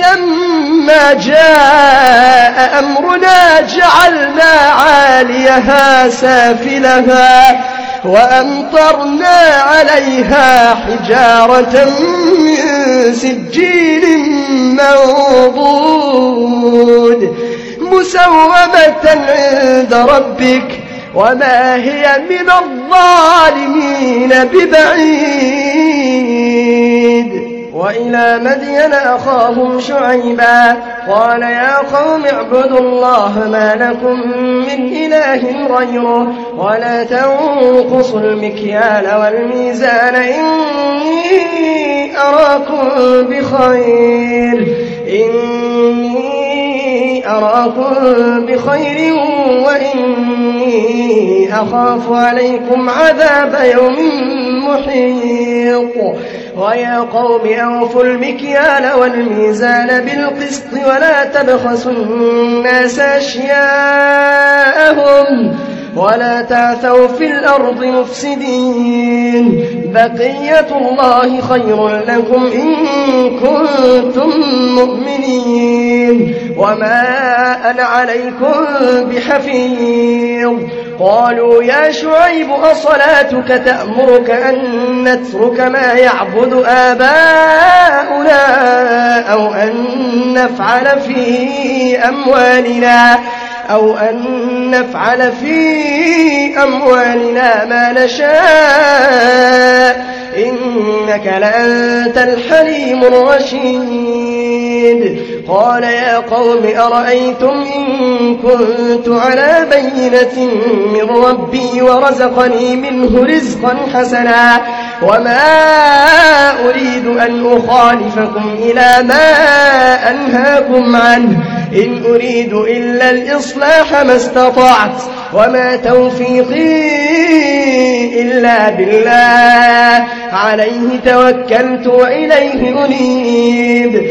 فلما جاء أمرنا جعلنا عاليها سافلها وأمطرنا عليها حجارة من سجيل منضود مسومة عند ربك وما هي من الظالمين ببعيد. وإلى مدين أخاهم شعيبا قال يا قوم اعبدوا الله ما لكم من إله غيره ولا تنقصوا المكيال والميزان إني أراكم بخير وإني أخاف عليكم عذاب يوم محيط. ويا قوم أوفوا المكيال والميزان بالقسط ولا تبخسوا الناس أشياءهم ولا تعثوا في الأرض مفسدين بقية الله خير لكم إن كنتم مؤمنين وما أنا عليكم بحفيظ. قالوا يا شعيب أصلاتك تأمرك أن نترك ما يعبد آباؤنا أو أن نفعل في أموالنا ما نشاء إنك لأنت الحليم الرشيد. قال يا قوم أرأيتم إن كنت على بينة من ربي ورزقني منه رزقا حسنا وما أريد أن أخالفكم إلى ما أنهاكم عنه إن أريد إلا الإصلاح ما استطعت وما توفيقي إلا بالله عليه توكلت وإليه أنيب.